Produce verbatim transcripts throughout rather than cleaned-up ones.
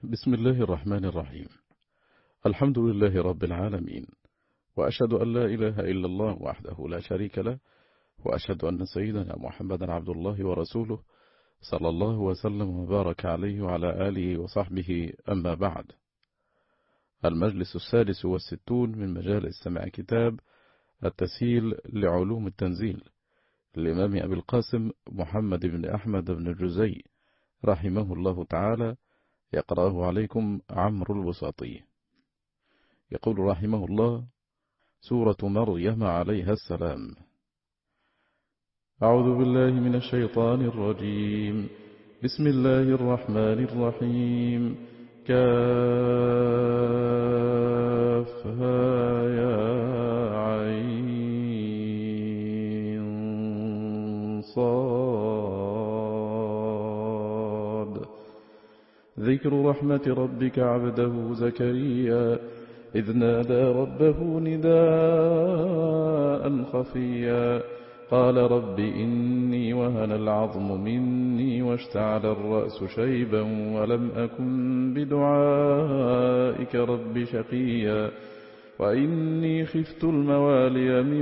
بسم الله الرحمن الرحيم. الحمد لله رب العالمين، وأشهد أن لا إله إلا الله وحده لا شريك له، وأشهد أن سيدنا محمدا عبد الله ورسوله صلى الله وسلم وبارك عليه وعلى آله وصحبه، أما بعد. المجلس السادس والستون من مجالس سماع كتاب التسهيل لعلوم التنزيل للإمام أبي القاسم محمد بن أحمد بن الجزي رحمه الله تعالى، يقرأه عليكم عمرو البساطي. يقول رحمه الله: سورة مريم عليها السلام. أعوذ بالله من الشيطان الرجيم. بسم الله الرحمن الرحيم. كافها يا عين صاد. ذكر رحمة ربك عبده زكريا إذ نادى ربه نداء خفيا قال رب إني وهن العظم مني واشتعل الرأس شيبا ولم أكن بدعائك رب شقيا وإني خفت الموالي من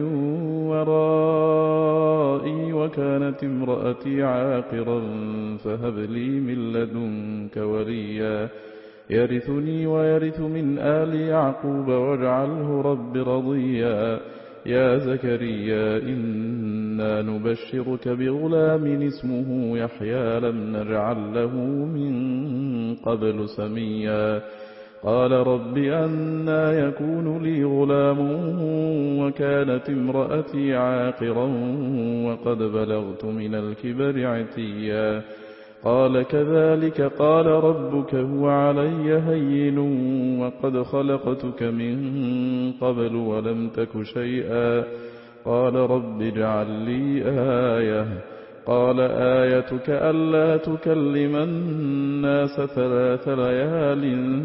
ورائي وكانت امرأتي عاقرا فهب لي من لدنك وليا يرثني ويرث من آل يعقوب واجعله رب رضيا يا زكريا إنا نبشرك بغلام اسمه يحيى لم نجعل له من قبل سميا قال رب أنى يكون لي غلام وكانت امرأتي عاقرا وقد بلغت من الكبر عتيا قال كذلك قال ربك هو علي هين وقد خلقتك من قبل ولم تك شيئا قال رب اجعل لي آية قال آيتك ألا تكلم الناس ثلاث ليال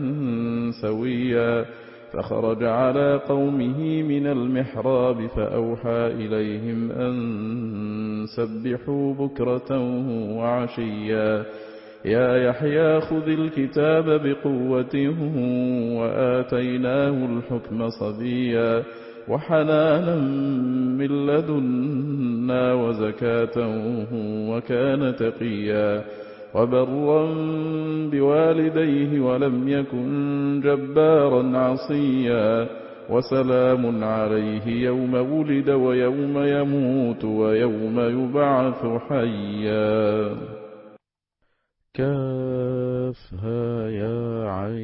سويا فخرج على قومه من المحراب فأوحى إليهم أن سبحوا بكرة وعشيا يا يحيى خذ الكتاب بقوة وآتيناه الحكم صبيا وحنانا من لدنا وزكاة وكان تقيا وبرا بوالديه ولم يكن جبارا عصيا وسلام عليه يوم ولد ويوم يموت ويوم يبعث حيا. كافها يا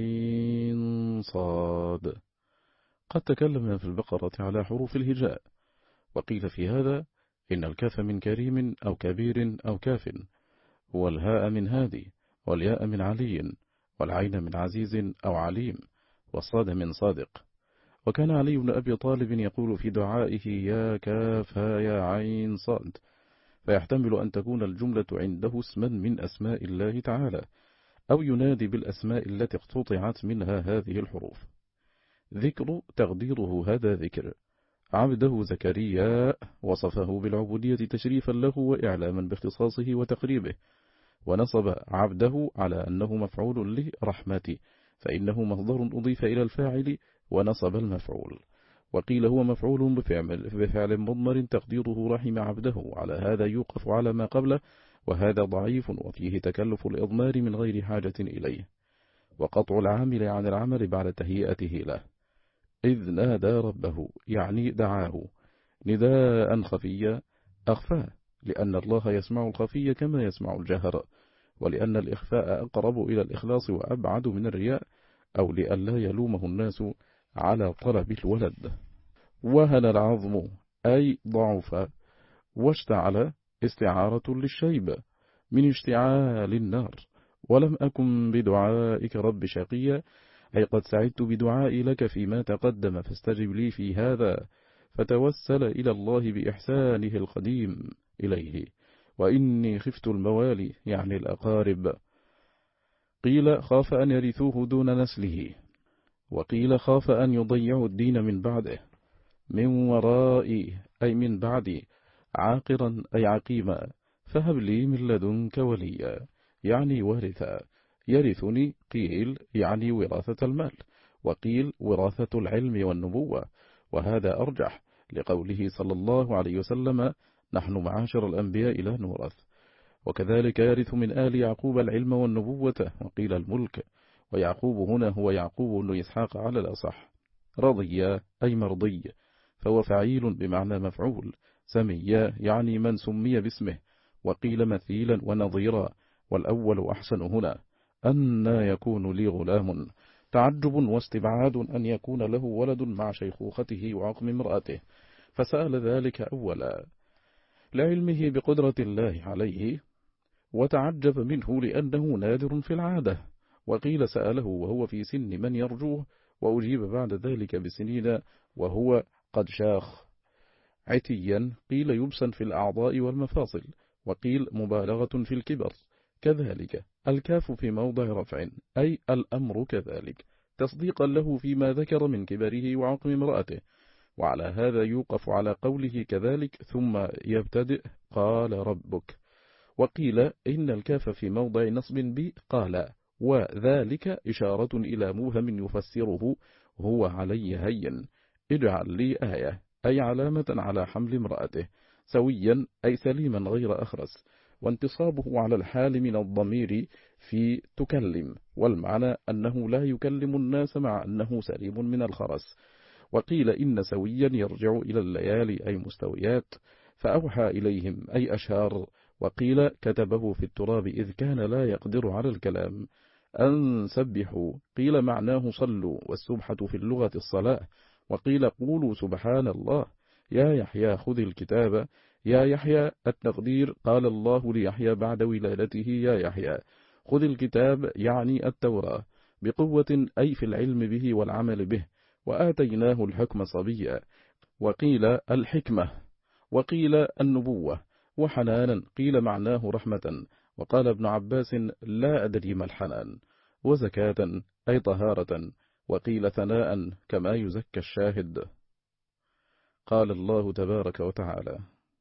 عين صاد. قد تكلمنا في البقرة على حروف الهجاء، وقيل في هذا إن الكاف من كريم أو كبير أو كاف، والهاء من هادي، والياء من علي، والعين من عزيز أو عليم، والصاد من صادق. وكان علي بن أبي طالب يقول في دعائه يا كافها يا عين صاد، فيحتمل أن تكون الجملة عنده اسما من أسماء الله تعالى، أو ينادي بالأسماء التي اقتطعت منها هذه الحروف. ذكر تقديره هذا ذكر عبده زكريا، وصفه بالعبودية تشريفا له وإعلاما باختصاصه وتقريبه، ونصب عبده على أنه مفعول لرحمة، فإنه مصدر أضيف إلى الفاعل ونصب المفعول. وقيل هو مفعول بفعل, بفعل مضمر تقديره رحم عبده، على هذا يوقف على ما قبله، وهذا ضعيف وفيه تكلف الإضمار من غير حاجة إليه، وقطع العامل عن العمل بعد تهيئته له. إذ نادى ربه يعني دعاه نداء خفيا أخفاه، لأن الله يسمع الخفي كما يسمع الجهر، ولأن الإخفاء أقرب إلى الإخلاص وأبعد من الرياء، أو لئلا يلومه الناس على طلب الولد. وهن العظم أي ضعف، واشتعل استعارة للشيب من اشتعال النار. ولم أكن بدعائك رب شقيا أي قد سعدت بدعائي لك فيما تقدم فاستجب لي في هذا، فتوسل إلى الله بإحسانه القديم إليه. وإني خفت الموالي يعني الأقارب، قيل خاف أن يرثوه دون نسله، وقيل خاف أن يضيعوا الدين من بعده. من ورائي أي من بعدي، عاقرا أي عقيما، فهب لي من لدنك وليا يعني وارثا، يرثني قيل يعني وراثة المال، وقيل وراثة العلم والنبوة، وهذا أرجح لقوله صلى الله عليه وسلم: نحن معاشر الأنبياء لا نورث. وكذلك يرث من آل يعقوب العلم والنبوة، وقيل الملك، ويعقوب هنا هو يعقوب بن إسحاق على الأصح. رضي أي مرضي، فهو فعيل بمعنى مفعول. سمي يعني من سمي باسمه، وقيل مثيلا ونظيرا، والأول أحسن هنا. أن يكون لي غلام، تعجب واستبعاد أن يكون له ولد مع شيخوخته وعقم امرأته، فسأل ذلك أولا لعلمه بقدرة الله عليه، وتعجب منه لأنه نادر في العادة. وقيل سأله وهو في سن من يرجوه، وأجيب بعد ذلك بسنين وهو قد شاخ. عتيا قيل يبسا في الأعضاء والمفاصل، وقيل مبالغة في الكبر. كذلك الكاف في موضع رفع، أي الأمر كذلك، تصديقا له فيما ذكر من كبره وعقم امرأته. وعلى هذا يوقف على قوله كذلك ثم يبتدئ قال ربك. وقيل إن الكاف في موضع نصب ب قال، وذلك إشارة إلى موهم يفسره هو علي هين. اجعل لي آية أي علامة على حمل امرأته. سويا أي سليما غير أخرس، وانتصابه على الحال من الضمير في تكلم، والمعنى أنه لا يكلم الناس مع أنه سليم من الخرس. وقيل إن سويا يرجع إلى الليالي أي مستويات، فأوحى إليهم أي أشار. وقيل كتبه في التراب إذ كان لا يقدر على الكلام. أن سبحوا قيل معناه صلوا، والسبحة في اللغة الصلاة. وقيل قولوا سبحان الله. يا يحيى خذ الكتاب. يا يحيى التقدير قال الله ليحيى بعد ولادته: يا يحيى خذ الكتاب، يعني التوراة، بقوة أي في العلم به والعمل به، وآتيناه الحكم صبيا. وقيل الحكمة، وقيل النبوة. وحنانا قيل معناه رحمة، وقال ابن عباس: لا أدري ما الحنان. وزكاة أي طهارة، وقيل ثناء كما يزكى الشاهد. قال الله تبارك وتعالى: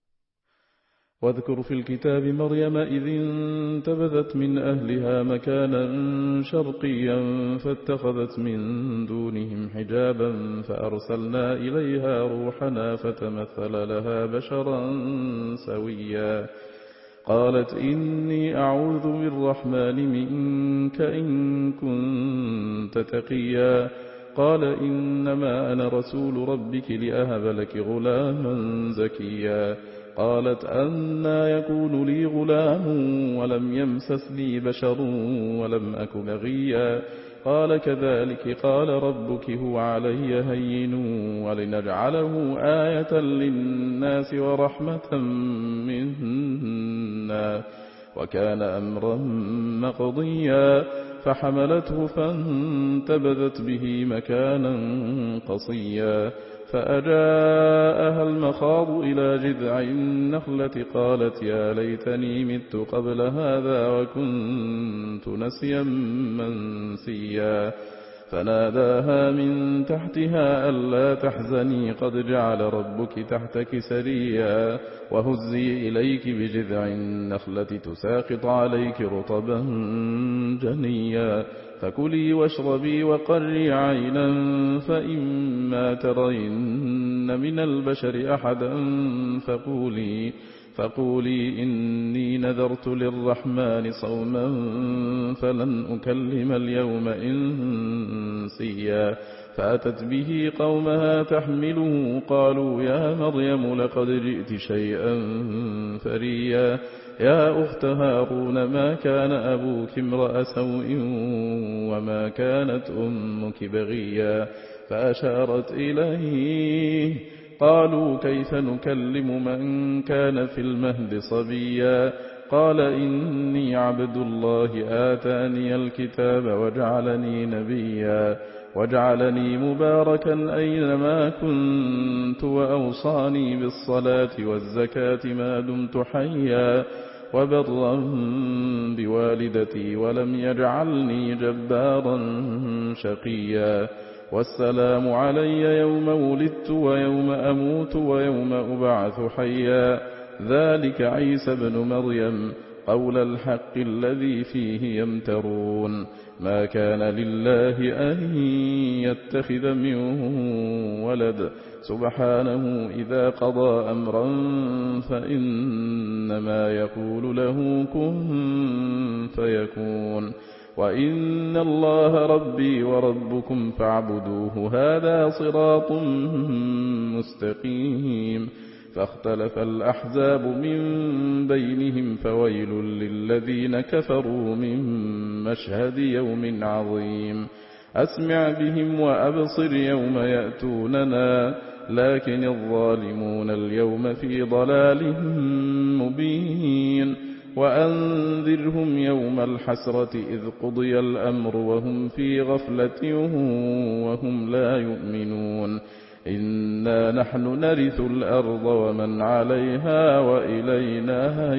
واذكر في الكتاب مريم إذ انتبذت من أهلها مكانا شرقيا فاتخذت من دونهم حجابا فأرسلنا إليها روحنا فتمثل لها بشرا سويا. قالت إني أعوذ بالرحمن منك إن كنت تقيا. قال إنما أنا رسول ربك لأهب لك غلاما زكيا. قالت أنى يكون لي غلام ولم يمسسني بشر ولم أك بغيا. قال كذلك قال ربك هو علي هين ولنجعله آية للناس ورحمة منا وكان أمرا مقضيا. فحملته فانتبذت به مكانا قصيا. فأجاءها المخاض إلى جذع النخلة قالت يا ليتني مت قبل هذا وكنت نسيا منسيا. فناداها من تحتها ألا تحزني قد جعل ربك تحتك سريا. وهزي إليك بجذع النخلة تساقط عليك رطبا جنيا. فكلي واشربي وقري عينا فإما ترين من البشر أحدا فقولي, فقولي إني نذرت للرحمن صوما فلن أكلم اليوم إنسيا. فأتت به قومها تحمله قالوا يا مريم لقد جئت شيئا فريا. يا أخت هارون ما كان أبوك امرأ سوء وما كانت أمك بغيا. فأشارت إليه قالوا كيف نكلم من كان في المهد صبيا. قال إني عبد الله آتاني الكتاب وجعلني نبيا وجعلني مباركا أينما كنت وأوصاني بالصلاة والزكاة ما دمت حيا وبرا بوالدتي ولم يجعلني جبارا شقيا. والسلام علي يوم ولدت ويوم أموت ويوم أبعث حيا. ذلك عيسى بن مريم قول الحق الذي فيه يمترون ما كان لله أن يتخذ من ولد سبحانه إذا قضى أمرا فإنما يقول له كن فيكون وإن الله ربي وربكم فاعبدوه هذا صراط مستقيم فاختلف الأحزاب من بينهم فويل للذين كفروا من مشهد يوم عظيم أسمع بهم وأبصر يوم يأتوننا لكن الظالمون اليوم في ضلال مبين وأنذرهم يوم الحسرة إذ قضي الأمر وهم في غفلة وهم لا يؤمنون إنا نحن نرث الأرض ومن عليها وإلينا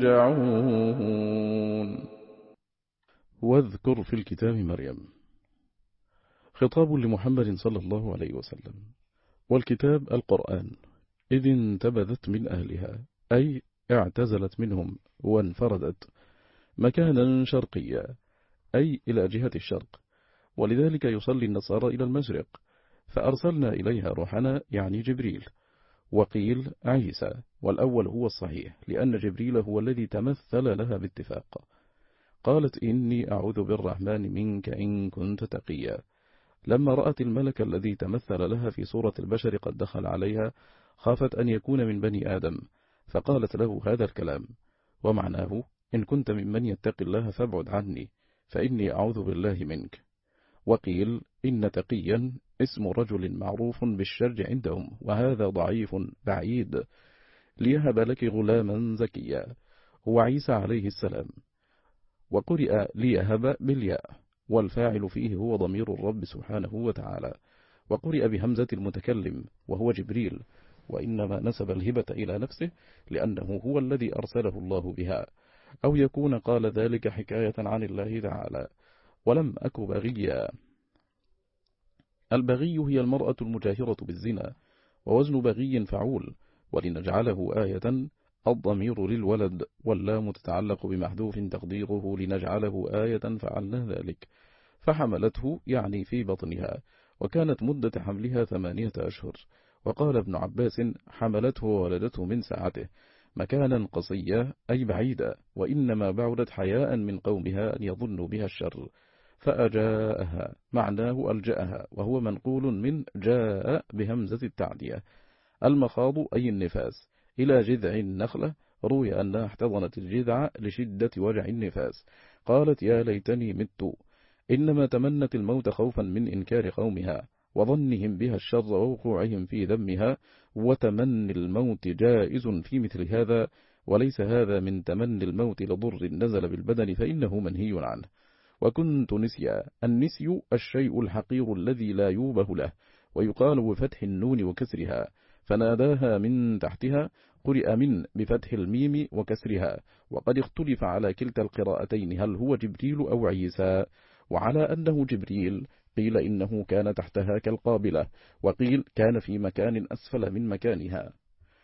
يرجعون. واذكر في الكتاب مريم. خطاب لمحمد صلى الله عليه وسلم. والكتاب القرآن إذ انتبذت من أهلها أي اعتزلت منهم وانفردت مكانا شرقيا أي إلى جهة الشرق، ولذلك يصلي النصارى إلى المشرق، فأرسلنا إليها روحنا يعني جبريل. وقيل عيسى، والأول هو الصحيح لأن جبريل هو الذي تمثل لها باتفاق. قالت إني أعوذ بالرحمن منك إن كنت تقيا. لما رأت الملك الذي تمثل لها في صورة البشر قد دخل عليها خافت أن يكون من بني آدم، فقالت له هذا الكلام، ومعناه إن كنت ممن يتقي الله فابعد عني فإني أعوذ بالله منك. وقيل إن تقيا اسم رجل معروف بالشر عندهم، وهذا ضعيف بعيد. ليهب لك غلاما زكيا هو عيسى عليه السلام. وقرئ ليهب بالياء، والفاعل فيه هو ضمير الرب سبحانه وتعالى. وقرئ بهمزة المتكلم وهو جبريل، وإنما نسب الهبة إلى نفسه لأنه هو الذي أرسله الله بها، أو يكون قال ذلك حكاية عن الله تعالى. ولم أك بغيا. البغي هي المرأة المجاهرة بالزنا، ووزن بغي فعول. ولنجعله آية الضمير للولد، واللام تتعلق بمحذوف تقديره لنجعله آية فعلنا ذلك. فحملته يعني في بطنها، وكانت مدة حملها ثمانية أشهر. وقال ابن عباس حملته وولدته من ساعته مكانا قصيا أي بعيدا، وإنما بعدت حياء من قومها أن يظنوا بها الشر. فأجاءها معناه ألجأها، وهو منقول من جاء بهمزة التعدية. المخاض أي النفاس إلى جذع النخلة، روي أنها احتضنت الجذع لشدة وجع النفاس. قالت يا ليتني مت، إنما تمنت الموت خوفا من إنكار قومها وظنهم بها الشر ووقوعهم في ذمها. وتمني الموت جائز في مثل هذا، وليس هذا من تمني الموت لضر نزل بالبدن فإنه منهي عنه. وكنت نسيا، النسي الشيء الحقير الذي لا يوبه له، ويقال بفتح النون وكسرها. فناداها من تحتها، قرئ من بفتح الميم وكسرها. وقد اختلف على كلتا القراءتين هل هو جبريل أو عيسى، وعلى أنه جبريل قيل إنه كان تحتها كالقابلة، وقيل كان في مكان أسفل من مكانها.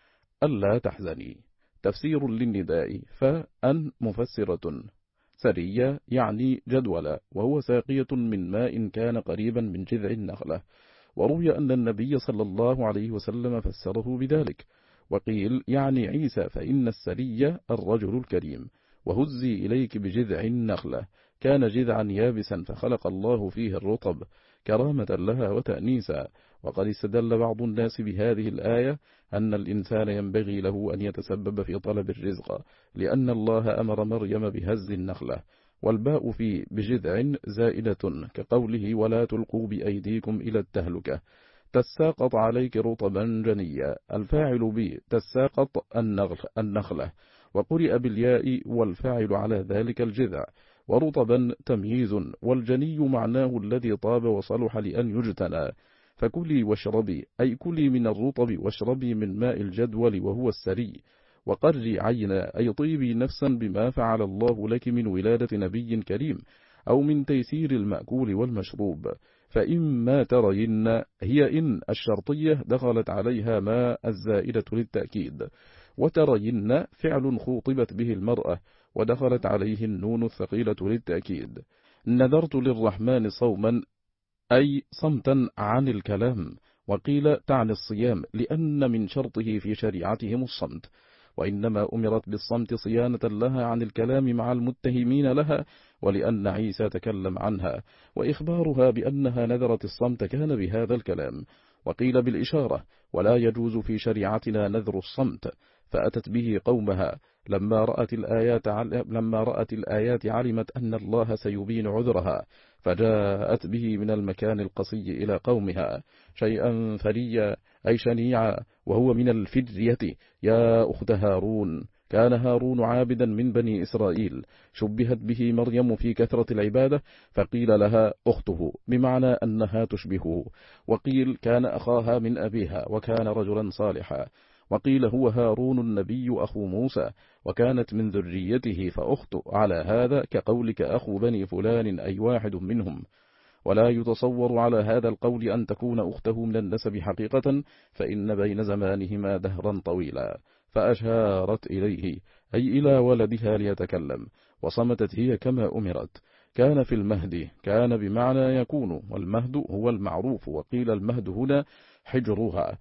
ألا تحزني تفسير للنداء، فأن مفسرة. سرية يعني جدولة، وهو ساقية من ماء كان قريبا من جذع النخلة. وروي أن النبي صلى الله عليه وسلم فسره بذلك. وقيل يعني عيسى، فإن السرية الرجل الكريم. وهزي إليك بجذع النخلة، كان جذعا يابسا فخلق الله فيه الرطب كرامة لها وتأنيسا. وقد استدل بعض الناس بهذه الآية أن الإنسان ينبغي له أن يتسبب في طلب الرزق، لأن الله أمر مريم بهز النخلة. والباء في بجذع زائدة كقوله ولا تلقوا بأيديكم إلى التهلكة. تساقط عليك رطبا جنيا، الفاعل ب تساقط النخلة. وقرئ بالياء والفاعل على ذلك الجذع. ورطبا تمييز، والجني معناه الذي طاب وصلح لأن يجتنى. فكلي واشربي أي كلي من الرطب واشربي من ماء الجدول وهو السري. وقري عينا أي طيبي نفسا بما فعل الله لك من ولادة نبي كريم، أو من تيسير المأكول والمشروب. فإما ترين هي إن الشرطية دخلت عليها ما الزائدة للتأكيد. وترين فعل خوطبت به المرأة، ودخلت عليه النون الثقيلة للتأكيد. نذرت للرحمن صوما أي صمتا عن الكلام، وقيل تعني الصيام لأن من شرطه في شريعتهم الصمت، وإنما أمرت بالصمت صيانة لها عن الكلام مع المتهمين لها، ولأن عيسى تكلم عنها، وإخبارها بأنها نذرت الصمت كان بهذا الكلام. وقيل بالإشارة، ولا يجوز في شريعتنا نذر الصمت، فأتت به قومها لما رأت الآيات لما رأت الآيات علمت أن الله سيبين عذرها، فجاءت به من المكان القصي إلى قومها شيئا فريا أي شنيعا، وهو من الفدية. يا أخت هارون، كان هارون عابدا من بني إسرائيل، شبهت به مريم في كثرة العبادة، فقيل لها أخته بمعنى أنها تشبهه، وقيل كان أخاها من أبيها وكان رجلا صالحا، وقيل هو هارون النبي أخو موسى وكانت من ذريته فأخت، على هذا كقولك أخو بني فلان أي واحد منهم. ولا يتصور على هذا القول أن تكون أخته من النسب حقيقة، فإن بين زمانهما دهرا طويلا. فأشارت إليه أي إلى ولدها ليتكلم، وصمتت هي كما أمرت. كان في المهد، كان بمعنى يكون، والمهد هو المعروف، وقيل المهد هنا حجرها.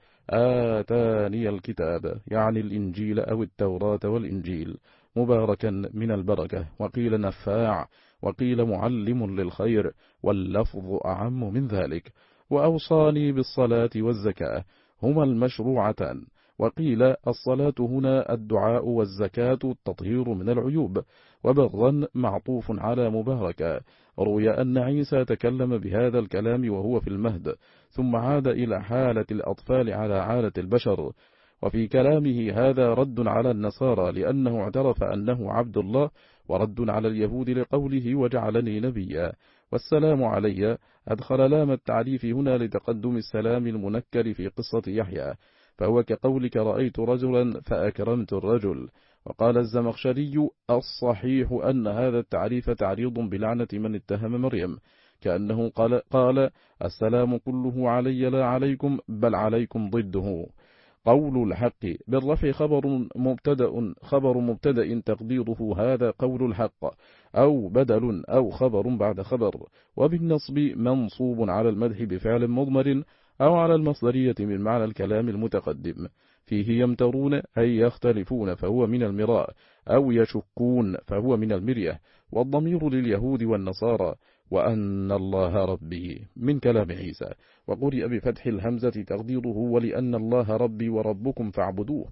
آتاني الكتاب يعني الإنجيل أو التوراة والإنجيل، مباركا من البركة، وقيل نفاع، وقيل معلم للخير، واللفظ أعم من ذلك. وأوصاني بالصلاة والزكاة هما المشروعتان، وقيل الصلاة هنا الدعاء والزكاة التطهير من العيوب، وبرا معطوف على مباركة. روي أن عيسى تكلم بهذا الكلام وهو في المهد، ثم عاد إلى حالة الأطفال على حالة البشر. وفي كلامه هذا رد على النصارى لأنه اعترف أنه عبد الله، ورد على اليهود لقوله وجعلني نبيا. والسلام علي أدخل لام التعريف هنا لتقدم السلام المنكر في قصة يحيى، فهو كقولك رأيت رجلا فأكرمت الرجل. وقال الزمخشري الصحيح أن هذا التعريف تعريض بلعنة من اتهم مريم، كأنه قال, قال السلام كله علي لا عليكم بل عليكم ضده. قول الحق بالرفع خبر مبتدأ خبر مبتدأ تقديره هذا قول الحق، أو بدل أو خبر بعد خبر، وبالنصب منصوب على المدح بفعل مضمر أو على المصدرية من معنى الكلام المتقدم. فيه يمترون أي يختلفون فهو من المراء، أو يشكون فهو من المرية، والضمير لليهود والنصارى. وأن الله ربي من كلام عيسى، وقرئ بفتح الهمزة تقديره ولأن الله ربي وربكم فاعبدوه،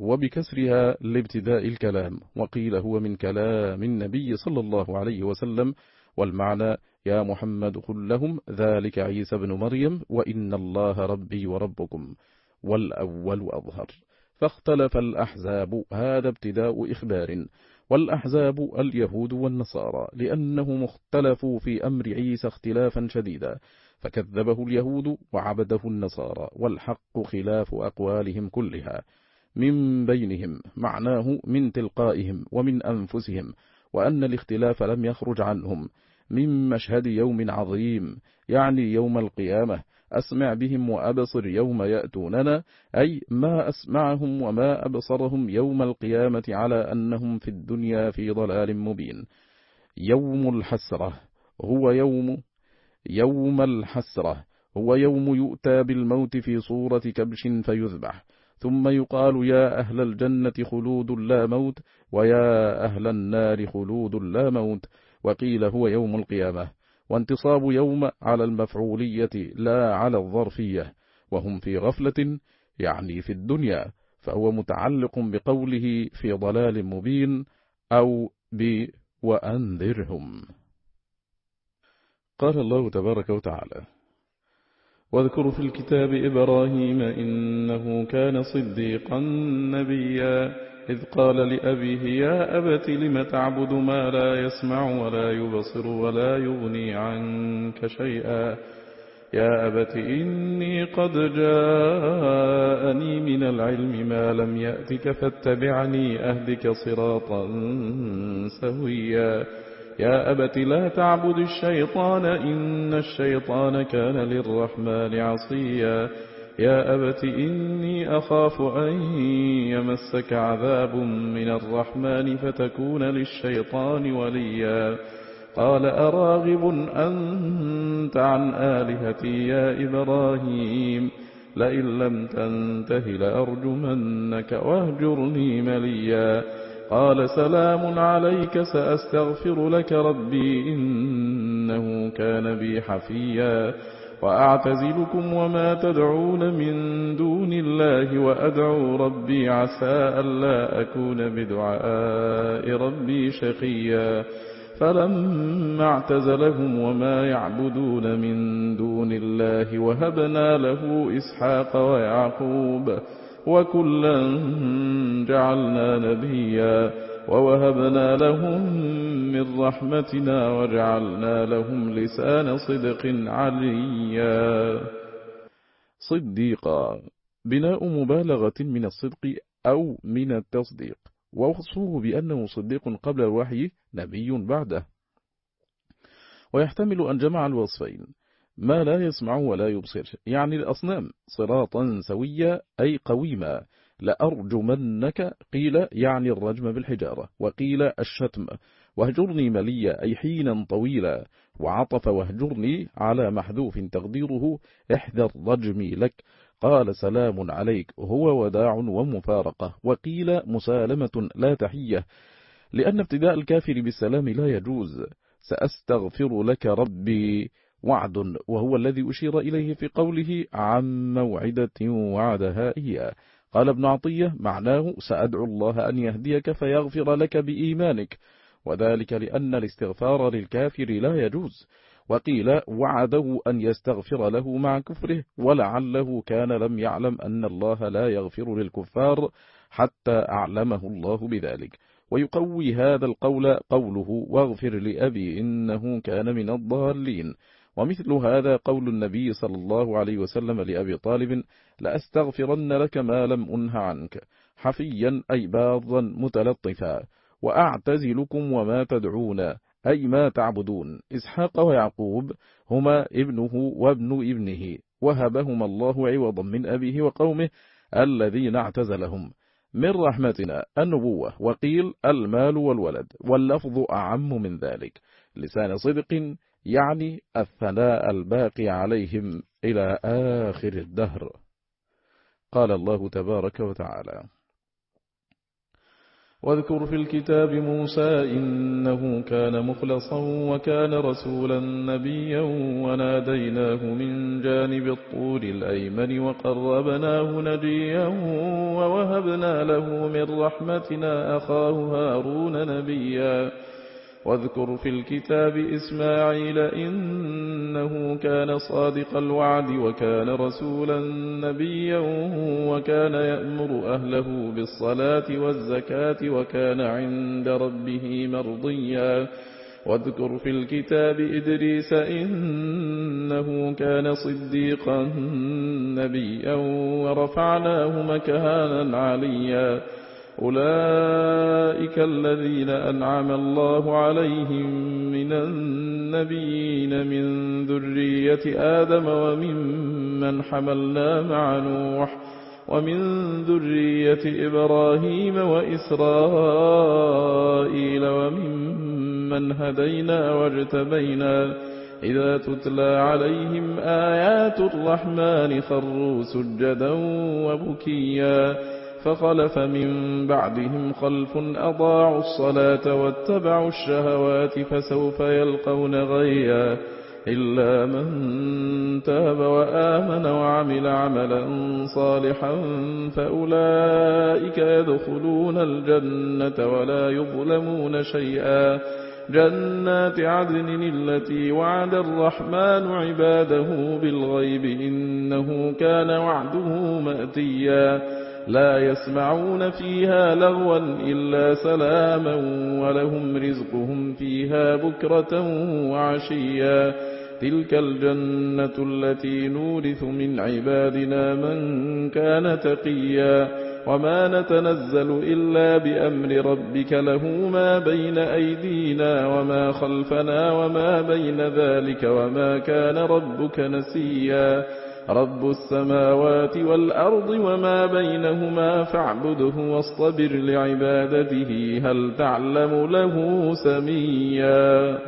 وبكسرها لابتداء الكلام. وقيل هو من كلام النبي صلى الله عليه وسلم، والمعنى يا محمد قل لهم ذلك عيسى بن مريم وإن الله ربي وربكم، والأول أظهر. فاختلف الأحزاب، هذا ابتداء إخبار، والأحزاب اليهود والنصارى، لأنهم اختلفوا في أمر عيسى اختلافا شديدا، فكذبه اليهود وعبده النصارى، والحق خلاف أقوالهم كلها. من بينهم معناه من تلقائهم ومن أنفسهم، وأن الاختلاف لم يخرج عنهم. من مشهد يوم عظيم يعني يوم القيامة، أسمع بهم وأبصر يوم يأتوننا، أي ما أسمعهم وما أبصرهم يوم القيامة على أنهم في الدنيا في ضلال مبين. يوم الحسرة هو يوم يوم الحسرة هو يوم يؤتى بالموت في صورة كبش فيذبح، ثم يقال يا أهل الجنة خلود لا موت، ويا أهل النار خلود لا موت. وقيل هو يوم القيامة، وانتصاب يوم على المفعولية لا على الظرفية، وهم في غفلة يعني في الدنيا، فهو متعلق بقوله في ضلال مبين أو ب وأنذرهم. قال الله تبارك وتعالى واذكر في الكتاب إبراهيم إنه كان صديقا نبيا إذ قال لأبيه يا أبت لم تعبد ما لا يسمع ولا يبصر ولا يغني عنك شيئا يا أبت إني قد جاءني من العلم ما لم يأتك فاتبعني أهدك صراطا سويا يا أبت لا تعبد الشيطان إن الشيطان كان للرحمن عصيا يا أبت إني أخاف أن يمسك عذاب من الرحمن فتكون للشيطان وليا قال أراغب أنت عن آلهتي يا إبراهيم لئن لم تنته لأرجمنك واهجرني مليا قال سلام عليك سأستغفر لك ربي إنه كان بي حفيا وأعتزلكم وما تدعون من دون الله وأدعو ربي عسى ألا أكون بدعاء ربي شقيا فلما اعتزلهم وما يعبدون من دون الله وهبنا له إسحاق ويعقوب وكلا جعلنا نبيا ووهبنا لهم من رحمتنا وجعلنا لهم لسان صدق عليا. صديقا بناء مبالغة من الصدق أو من التصديق، ووصفه بأنه صديق قبل الوحي نبي بعده، ويحتمل أن جمع الوصفين ما لا يسمع ولا يبصر، يعني الأصنام صراطا سويا أي قويما، لأرجمنك قيل يعني الرجم بالحجارة، وقيل الشتم، واهجرني مليا أي حينا طويلا، وعطف واهجرني على محذوف تقديره احذر رجمي لك. قال سلام عليك هو وداع ومفارقة، وقيل مسالمة لا تحية، لأن ابتداء الكافر بالسلام لا يجوز. سأستغفر لك ربي وعد، وهو الذي أشير إليه في قوله عن موعدة وعدها إياه. قال ابن عطية معناه سأدعو الله أن يهديك فيغفر لك بإيمانك، وذلك لأن الاستغفار للكافر لا يجوز. وقيل وعده أن يستغفر له مع كفره، ولعله كان لم يعلم أن الله لا يغفر للكفار حتى أعلمه الله بذلك. ويقوي هذا القول قوله واغفر لأبي إنه كان من الضالين. ومثل هذا قول النبي صلى الله عليه وسلم لأبي طالب لأستغفرن لك ما لم أنه عنك، حفيا أي باضا متلطفا. وأعتزلكم وما تدعون أي ما تعبدون. إسحاق ويعقوب هما ابنه وابن ابنه، وهبهما الله عوضا من أبيه وقومه الذين اعتزلهم. من رحمتنا النبوة، وقيل المال والولد، واللفظ أعم من ذلك. لسان صدق يعني الثناء الباقي عليهم إلى آخر الدهر. قال الله تبارك وتعالى واذكر في الكتاب موسى إنه كان مخلصا وكان رسولا نبيا وناديناه من جانب الطور الأيمن وقربناه نجيا ووهبنا له من رحمتنا أخاه هارون نبيا. واذكر في الكتاب إسماعيل إنه كان صادق الوعد وكان رسولا نبيا وكان يأمر أهله بالصلاة والزكاة وكان عند ربه مرضيا. واذكر في الكتاب إدريس إنه كان صديقا نبيا ورفعناه مكانا عليا. أولئك الذين أنعم الله عليهم من النبيين من ذرية آدم وممن حملنا مع نوح ومن ذرية إبراهيم وإسرائيل وممن هدينا واجتبينا. إذا تتلى عليهم آيات الرحمن خروا سجدا وبكيا. فخلف من بعدهم خلف أضاعوا الصلاة واتبعوا الشهوات فسوف يلقون غيا. إلا من تاب وآمن وعمل عملا صالحا فأولئك يدخلون الجنة ولا يظلمون شيئا. جنات عدن التي وعد الرحمن عباده بالغيب إنه كان وعده مأتيا. لا يسمعون فيها لغوا إلا سلاما ولهم رزقهم فيها بكرة وعشيا. تلك الجنة التي نورث من عبادنا من كان تقيا. وما نتنزل إلا بأمر ربك له ما بين أيدينا وما خلفنا وما بين ذلك وما كان ربك نسيا. رب السماوات والأرض وما بينهما فاعبده واصطبر لعبادته هل تعلم له سميا.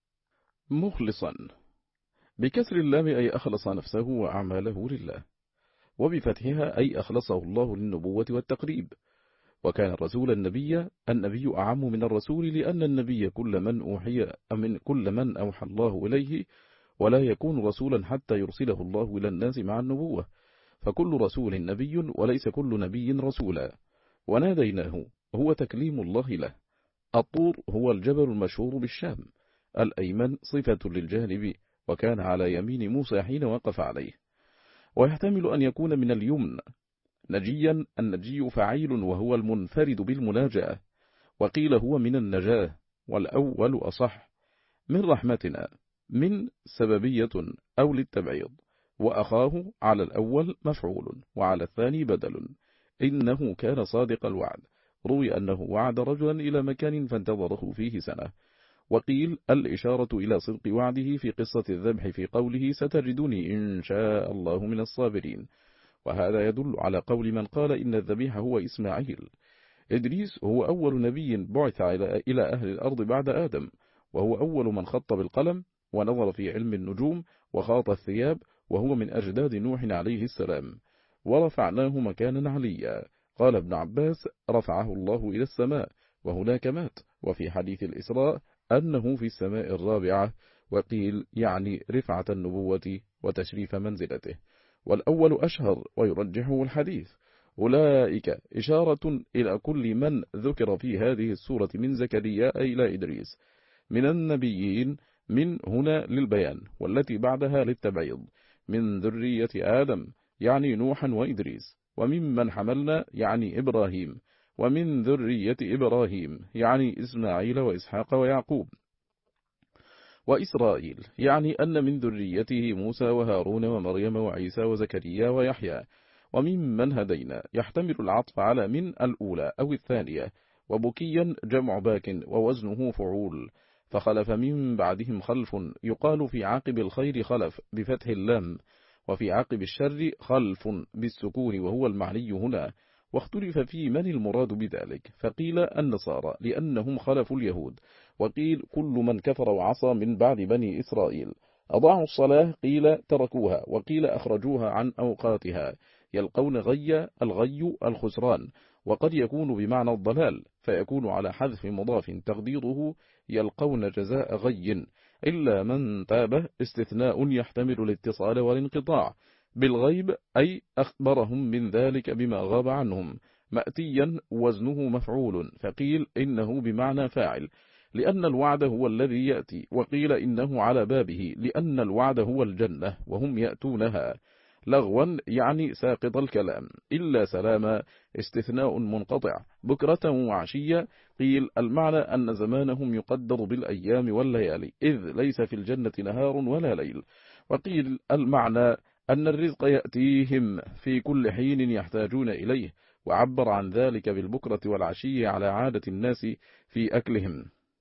مخلصا بكسر اللام أي أخلص نفسه وأعماله لله، وبفتحها أي أخلصه الله للنبوة والتقريب. وكان الرسول النبي النبي أعم من الرسول، لأن النبي كل من أوحي من كل من أوحى الله إليه، ولا يكون رسولا حتى يرسله الله إلى الناس مع النبوة، فكل رسول نبي وليس كل نبي رسولا. وناديناه هو تكليم الله له. الطور هو الجبل المشهور بالشام، الأيمن صفة للجانب، وكان على يمين موسى حين وقف عليه. ويحتمل أن يكون من اليمن. نجيا النجي فعيل وهو المنفرد بالمناجاة، وقيل هو من النجاة، والأول أصح. من رحمتنا من سببية أو للتبعيض، وأخاه على الأول مفعول وعلى الثاني بدل. إنه كان صادق الوعد، روي أنه وعد رجلا إلى مكان فانتظره فيه سنة. وقيل الإشارة إلى صدق وعده في قصة الذبح في قوله ستجدني إن شاء الله من الصابرين، وهذا يدل على قول من قال إن الذبيح هو إسماعيل. إدريس هو أول نبي بعث إلى أهل الأرض بعد آدم، وهو أول من خط بالقلم ونظر في علم النجوم وخاط الثياب، وهو من أجداد نوح عليه السلام. ورفعناه مكانا عليا، قال ابن عباس رفعه الله إلى السماء، وهناك مات. وفي حديث الإسراء أنه في السماء الرابعة، وقيل يعني رفعة النبوة وتشريف منزلته. والأول أشهر ويرجحه الحديث. أولئك إشارة إلى كل من ذكر في هذه السورة من زكريا إلى إدريس من النبيين، من هنا للبيان، والتي بعدها للتبعيض. من ذرية آدم يعني نوحا وإدريس، وممن حملنا يعني إبراهيم، ومن ذرية إبراهيم يعني إسماعيل وإسحاق ويعقوب وإسرائيل، يعني أن من ذريته موسى وهارون ومريم وعيسى وزكريا ويحيى. وممن هدينا يحتمل العطف على من الأولى أو الثانية. وبكيا جمع باك ووزنه فعول. فخلف من بعدهم خلف، يقال في عاقب الخير خلف بفتح اللام، وفي عاقب الشر خلف بالسكون، وهو المعني هنا. واختلف في من المراد بذلك، فقيل النصارى لأنهم خلفوا اليهود، وقيل كل من كفر وعصى من بعد بني إسرائيل. أضاعوا الصلاة قيل تركوها، وقيل أخرجوها عن أوقاتها. يلقون غي الغي الخسران، وقد يكون بمعنى الضلال، فيكون على حذف مضاف تقديره يلقون جزاء غي، إلا من تاب، استثناء يحتمل الاتصال والانقطاع. بالغيب أي أخبرهم من ذلك بما غاب عنهم. مأتيا وزنه مفعول، فقيل إنه بمعنى فاعل لأن الوعد هو الذي يأتي، وقيل إنه على بابه لأن الوعد هو الجنة وهم يأتونها. لغوا يعني ساقط الكلام، إلا سلاما استثناء منقطع. بكرة وعشية قيل المعنى أن زمانهم يقدر بالأيام والليالي، إذ ليس في الجنة نهار ولا ليل. وقيل المعنى أن الرزق يأتيهم في كل حين يحتاجون إليه، وعبر عن ذلك بالبكرة والعشي على عادة الناس في أكلهم.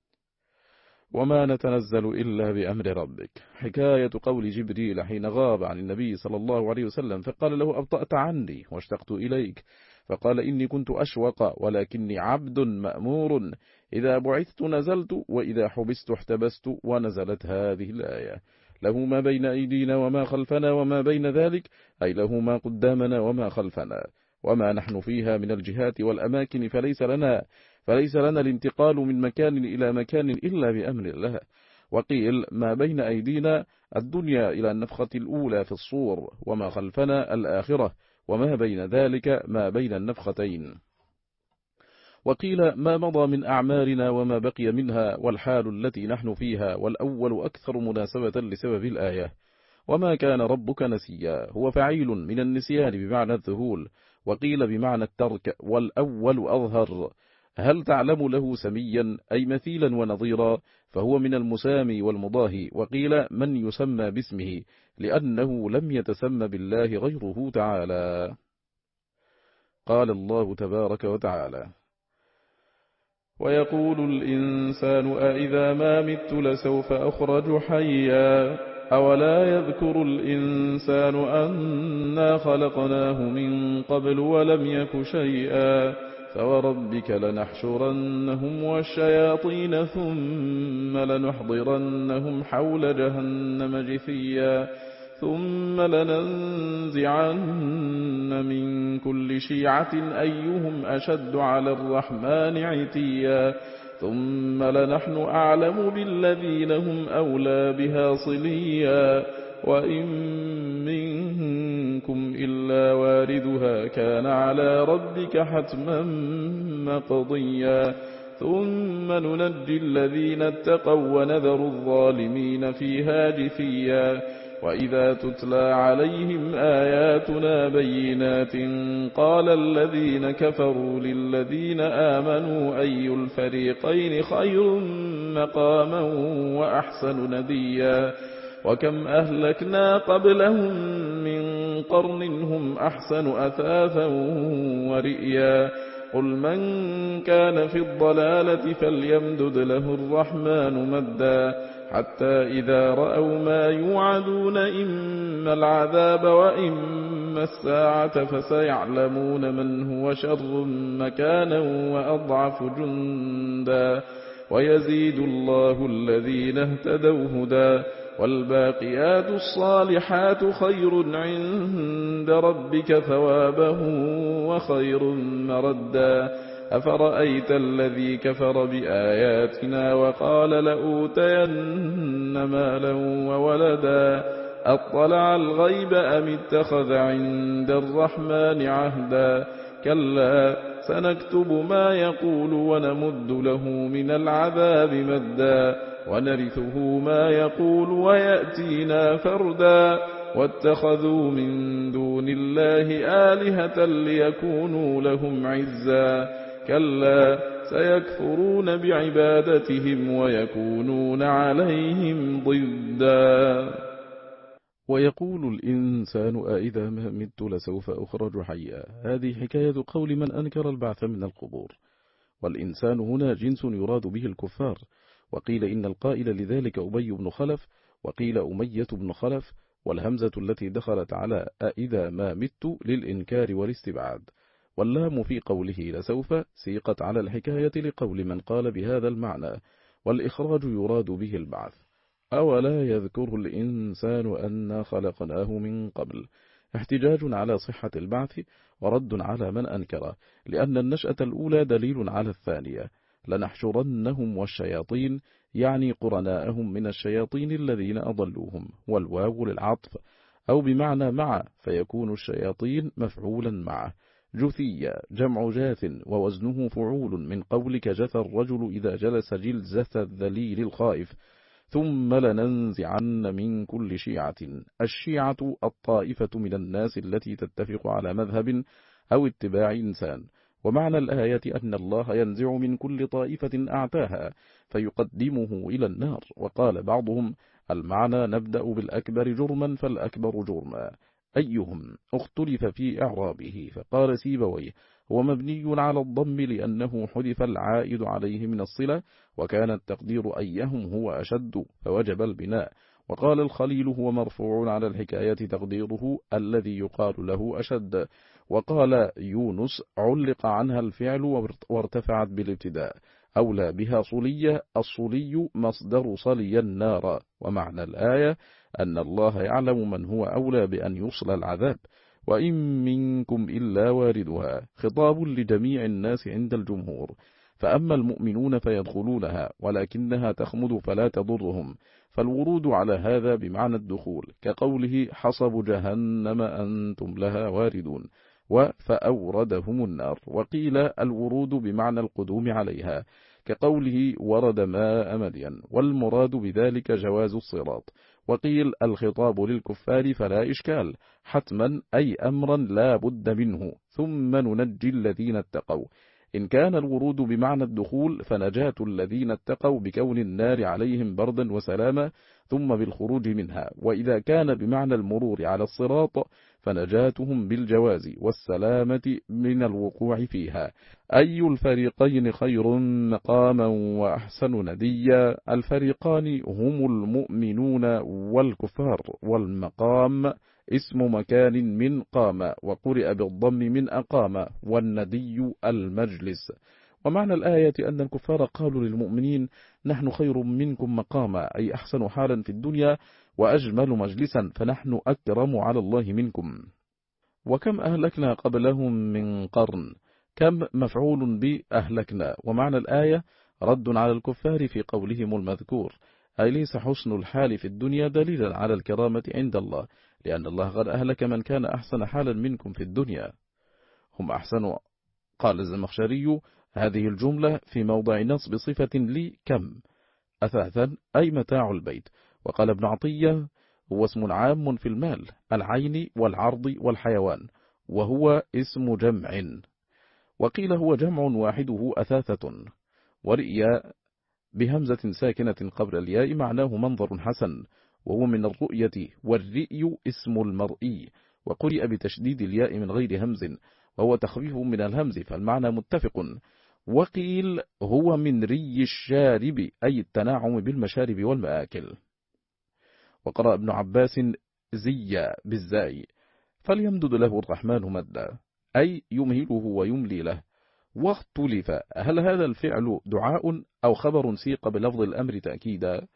وما نتنزل إلا بأمر ربك، حكاية قول جبريل حين غاب عن النبي صلى الله عليه وسلم، فقال له أبطأت عني واشتقت إليك، فقال إني كنت أشوق ولكني عبد مأمور، إذا بعثت نزلت وإذا حبست احتبست. ونزلت هذه الآية: له ما بين أيدينا وما خلفنا وما بين ذلك، أي له ما قدامنا وما خلفنا، وما نحن فيها من الجهات والأماكن، فليس لنا فليس لنا الانتقال من مكان إلى مكان إلا بأمر الله. وقيل ما بين أيدينا الدنيا إلى النفخة الأولى في الصور، وما خلفنا الآخرة، وما بين ذلك ما بين النفختين. وقيل ما مضى من أعمارنا وما بقي منها، والحال التي نحن فيها، والأول أكثر مناسبة لسبب الآية. وما كان ربك نسيا هو فعيل من النسيان بمعنى الذهول، وقيل بمعنى الترك، والأول أظهر. هل تعلم له سميا أي مثيلا ونظيرا، فهو من المسامي والمضاهي. وقيل من يسمى باسمه لأنه لم يتسمى بالله غيره تعالى. قال الله تبارك وتعالى: ويقول الإنسان أإذا ما مت لسوف أخرج حيا أولا يذكر الإنسان أنا خلقناه من قبل ولم يك شيئا فوربك لنحشرنهم والشياطين ثم لنحضرنهم حول جهنم جثيا ثم لننزعن من كل شيعة أيهم أشد على الرحمن عتيا ثم لنحن أعلم بالذين هم أولى بها صليا وإن منكم إلا واردها كان على ربك حتما مقضيا ثم ننجي الذين اتقوا ونذر الظالمين فيها جثيا وإذا تتلى عليهم آياتنا بينات قال الذين كفروا للذين آمنوا أي الفريقين خير مقاما وأحسن نديا وكم أهلكنا قبلهم من قرن هم أحسن أثاثا ورئيا قل من كان في الضلالة فليمدد له الرحمن مدا حتى إذا رأوا ما يوعدون إما العذاب وإما الساعة فسيعلمون من هو شر مكانا وأضعف جندا ويزيد الله الذين اهتدوا هدى والباقيات الصالحات خير عند ربك ثوابا وخير مردا أفرأيت الذي كفر بآياتنا وقال لأوتين مالا وولدا أطلع الغيب أم اتخذ عند الرحمن عهدا كلا سنكتب ما يقول ونمد له من العذاب مدا ونرثه ما يقول ويأتينا فردا واتخذوا من دون الله آلهة ليكونوا لهم عزا كلا سيكفرون بعبادتهم ويكونون عليهم ضدا ويقول الإنسان أإذا ما مت لسوف أخرج حيا هذه حكاية قول من أنكر البعث من القبور والإنسان هنا جنس يراد به الكفار وقيل إن القائل لذلك أبي بن خلف وقيل أمية بن خلف والهمزة التي دخلت على أإذا ما مت للإنكار والاستبعاد واللام في قوله لسوف سيقت على الحكاية لقول من قال بهذا المعنى والإخراج يراد به البعث أولا يذكر الإنسان أنا خلقناه من قبل احتجاج على صحة البعث ورد على من أنكره لأن النشأة الأولى دليل على الثانية لنحشرنهم والشياطين يعني قرناءهم من الشياطين الذين أضلوهم والواو للعطف أو بمعنى مع فيكون الشياطين مفعولا معه جثية جمع جاث ووزنه فعول من قولك جثى الرجل إذا جلس جلزة الذليل الخائف ثم لننزعن من كل شيعة الشيعة الطائفة من الناس التي تتفق على مذهب أو اتباع إنسان ومعنى الآية أن الله ينزع من كل طائفة أعتاها فيقدمه إلى النار وقال بعضهم المعنى نبدأ بالأكبر جرما فالأكبر جرما أيهم اختلف في إعرابه فقال سيبويه هو مبني على الضم لأنه حذف العائد عليه من الصلة وكان التقدير أيهم هو أشد فوجب البناء وقال الخليل هو مرفوع على الحكاية تقديره الذي يقال له أشد وقال يونس علق عنها الفعل وارتفعت بالابتداء أولى بها صلية الصلي مصدر صلي النار ومعنى الآية أن الله يعلم من هو أولى بأن يصل العذاب وإن منكم إلا واردها خطاب لجميع الناس عند الجمهور فأما المؤمنون فيدخلونها ولكنها تخمد فلا تضرهم فالورود على هذا بمعنى الدخول كقوله حصب جهنم أنتم لها واردون وفأوردهم النار وقيل الورود بمعنى القدوم عليها كقوله ورد ماء مدين والمراد بذلك جواز الصراط وقيل الخطاب للكفار فلا إشكال حتما أي أمرا لا بد منه ثم ننجي الذين اتقوا إن كان الورود بمعنى الدخول فنجاة الذين اتقوا بكون النار عليهم بردا وسلاما ثم بالخروج منها وإذا كان بمعنى المرور على الصراط فنجاتهم بالجواز والسلامة من الوقوع فيها. أي الفريقين خير مقاما وأحسن نديا؟ الفريقان هم المؤمنون والكفار، والمقام اسم مكان من قام، وقرئ بالضم من أقام، والندي المجلس. ومعنى الآية أن الكفار قالوا للمؤمنين: نحن خير منكم مقاما، أي أحسن حالا في الدنيا وأجمل مجلسا، فنحن أكرم على الله منكم. وكم أهلكنا قبلهم من قرن؟ كم مفعول بأهلكنا. ومعنى الآية رد على الكفار في قولهم المذكور، أي ليس حسن الحال في الدنيا دليلا على الكرامة عند الله، لأن الله قد أهلك من كان أحسن حالا منكم في الدنيا. هم أحسن. قال الزمخشري: هذه الجملة في موضع نصب صفة لكم أثاثا، أي متاع البيت. وقال ابن عطية: هو اسم عام في المال، العين والعرض والحيوان، وهو اسم جمع. وقيل هو جمع واحده أثاثة. ورئي بهمزة ساكنة قبل الياء معناه منظر حسن، وهو من الرؤية، والرئي اسم المرئي. وقرئ بتشديد الياء من غير همز، وهو تخفيف من الهمز، فالمعنى متفق. وقيل هو من ري الشارب، أي التناعم بالمشارب والمآكل. وقرأ ابن عباس زي بالزاي، فليمدد له الرحمن مدا، أي يمهله ويملي له. واختلف هل هذا الفعل دعاء أو خبر سيق بلفظ الأمر تأكيدا؟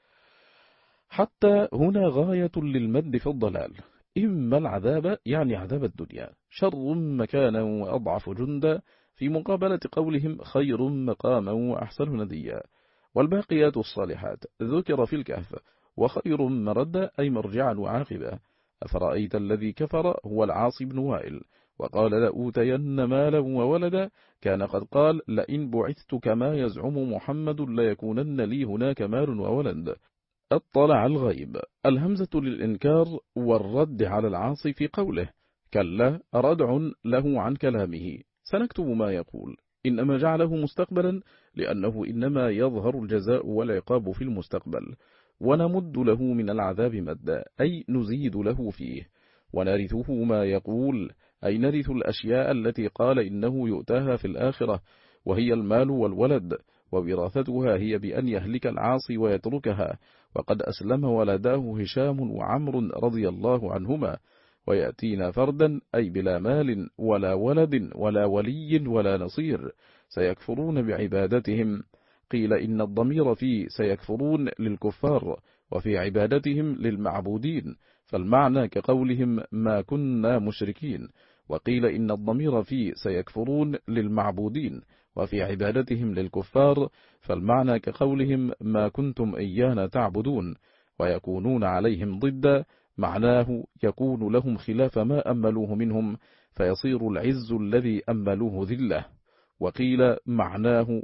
حتى هنا غاية للمد في الضلال، إما العذاب يعني عذاب الدنيا، شر مكانا وأضعف جندا، في مقابلة قولهم خير مقاما وأحسن نديا. والباقيات الصالحات ذكر في الكهف، وخير مردا أي مرجعا وعاقبا. أفرأيت الذي كفر هو العاص بن وائل، وقال لأوتين مالا وولدا، كان قد قال لئن بعثت كما يزعم محمد ليكونن لي هناك مال وولد. اطلع الغيب، الهمزة للإنكار والرد على العاصي في قوله كلا، ردع له عن كلامه، سنكتب ما يقول، إنما جعله مستقبلا لأنه إنما يظهر الجزاء والعقاب في المستقبل. ونمد له من العذاب مدا، أي نزيد له فيه. ونرثه ما يقول، أي نرث الأشياء التي قال إنه يؤتاها في الآخرة، وهي المال والولد، ووراثتها هي بأن يهلك العاصي ويتركها. وقد أسلم ولداه هشام وعمر رضي الله عنهما. ويأتينا فردا، أي بلا مال ولا ولد ولا ولي ولا نصير، سيكفرون بعبادتهم. قيل إن الضمير في سيكفرون للكفار، وفي عبادتهم للمعبودين، فالمعنى كقولهم ما كنا مشركين. وقيل إن الضمير في سيكفرون للمعبودين، وفي عبادتهم للكفار، فالمعنى كقولهم ما كنتم إيانا تعبدون. ويكونون عليهم ضدا، معناه يكون لهم خلاف ما أملوه منهم، فيصير العز الذي أملوه ذلة. وقيل معناه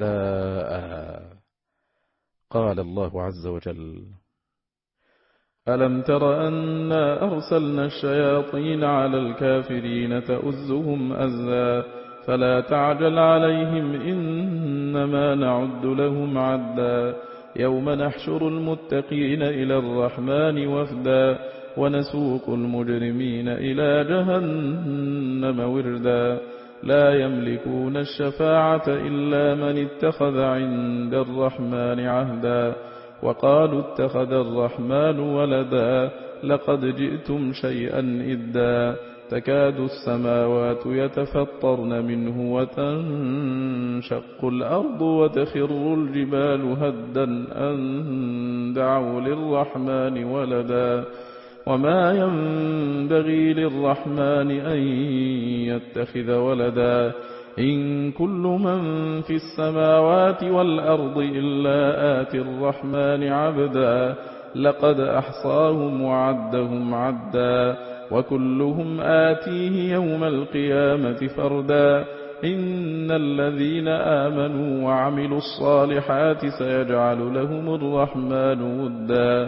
أعداء. قال الله عز وجل: ألم تر أنا أرسلنا الشياطين على الكافرين تؤزهم أزا، فلا تعجل عليهم إنما نعد لهم عدا، يوم نحشر المتقين إلى الرحمن وفدا، ونسوق المجرمين إلى جهنم وردا، لا يملكون الشفاعة إلا من اتخذ عند الرحمن عهدا، وقالوا اتخذ الرحمن ولدا، لقد جئتم شيئا إدا، تكاد السماوات يتفطرن منه وتنشق الأرض وتخر الجبال هدا أن دعوا للرحمن ولدا، وما ينبغي للرحمن أن يتخذ ولدا، إن كل من في السماوات والأرض إلا آتي الرحمن عبدا، لقد أحصاهم وعدهم عدا، وكلهم آتيه يوم القيامة فردا، إن الذين آمنوا وعملوا الصالحات سيجعل لهم الرحمن ودا،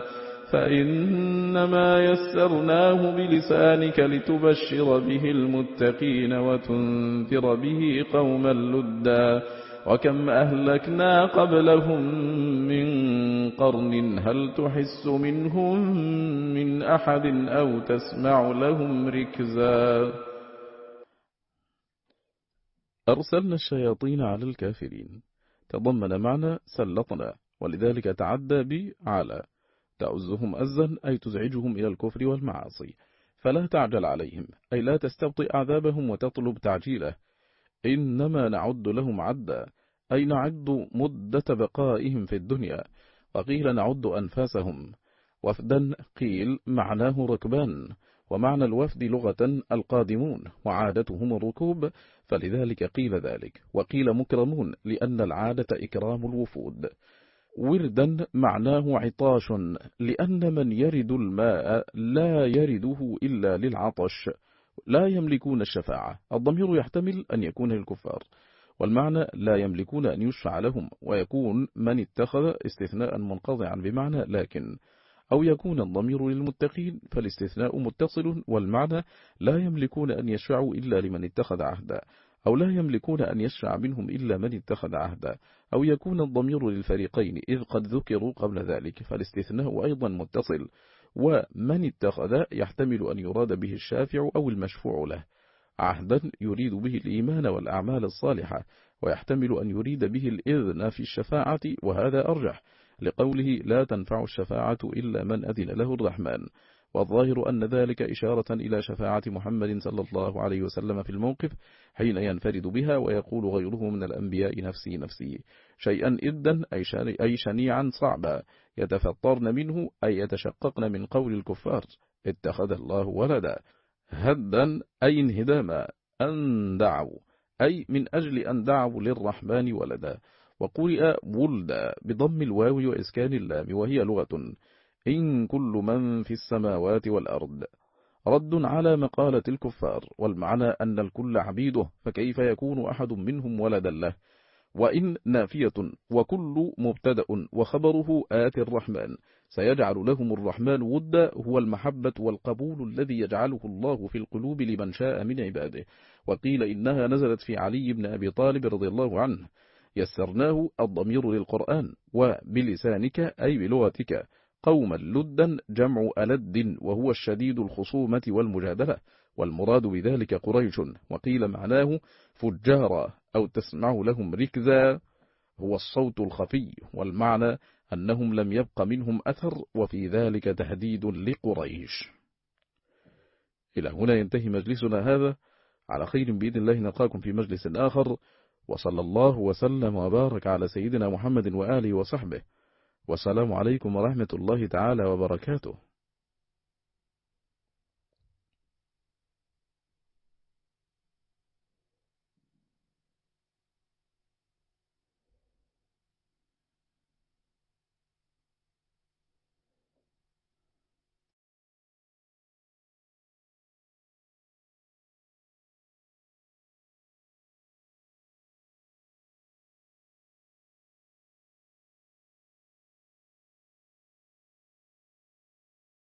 فإنما يسرناه بلسانك لتبشر به المتقين وتنذر به قوما لدا، وكم أهلكنا قبلهم من قرن هل تحس منهم من أحد أو تسمع لهم ركزا. أرسلنا الشياطين على الكافرين تضمن معنى سلطنا، ولذلك تعدى بعلى تأزهم أزا أي تزعجهم إلى الكفر والمعاصي، فلا تعجل عليهم أي لا تستبطئ عذابهم وتطلب تعجيله، إنما نعد لهم عدا أي نعد مدة بقائهم في الدنيا، وقيل نعد أنفاسهم. وفدا قيل معناه ركبان، ومعنى الوفد لغة القادمون وعادتهم الركوب، فلذلك قيل ذلك. وقيل مكرمون لأن العادة إكرام الوفود. وردا معناه عطاش، لأن من يرد الماء لا يرده إلا للعطش. لا يملكون الشفاعة، الضمير يحتمل أن يكون للكفار، والمعنى لا يملكون أن يشفع لهم، ويكون من اتخذ استثناء منقطعا بمعنى لكن، أو يكون الضمير للمتقين فالاستثناء متصل، والمعنى لا يملكون أن يشفعوا إلا لمن اتخذ عهدا، أو لا يملكون أن يشفع منهم إلا من اتخذ عهدا، أو يكون الضمير للفريقين إذ قد ذكروا قبل ذلك فالاستثناء أيضا متصل. ومن اتخذ يحتمل أن يراد به الشافع أو المشفوع له، عهدا يريد به الإيمان والأعمال الصالحة، ويحتمل أن يريد به الإذن في الشفاعة، وهذا أرجح لقوله لا تنفع الشفاعة إلا من أذن له الرحمن، والظاهر أن ذلك إشارة إلى شفاعة محمد صلى الله عليه وسلم في الموقف حين ينفرد بها ويقول غيره من الأنبياء نفسي نفسي، شيئا إدا أي شنيعا صعبا يتفطرن منه أي يتشققن من قول الكفار اتخذ الله ولدا، هدا أي انهداما، أن دعوا أي من أجل أن دعوا للرحمن ولدا، وقرئ ولدا بضم الواو وإسكان اللام، وهي لغة إن كل من في السماوات والأرض، رد على مقالة الكفار، والمعنى أن الكل عبيده فكيف يكون أحد منهم ولدا له. وإن نافية، وكل مبتدأ وخبره آت الرحمن، سيجعل لهم الرحمن ودا هو المحبة والقبول الذي يجعله الله في القلوب لمن شاء من عباده. وقيل إنها نزلت في علي بن أبي طالب رضي الله عنه. يسرناه الضمير للقرآن، وبلسانك أي بلغتك، قوما لدا جمع ألد وهو الشديد الخصومة والمجادلة، والمراد بذلك قريش. وقيل معناه فجارا أو تسمع لهم ركزا هو الصوت الخفي، والمعنى أنهم لم يبق منهم أثر، وفي ذلك تهديد لقريش. إلى هنا ينتهي مجلسنا هذا، على خير بإذن الله نلقاكم في مجلس آخر، وصلى الله وسلم وبارك على سيدنا محمد وآله وصحبه، والسلام عليكم ورحمة الله تعالى وبركاته.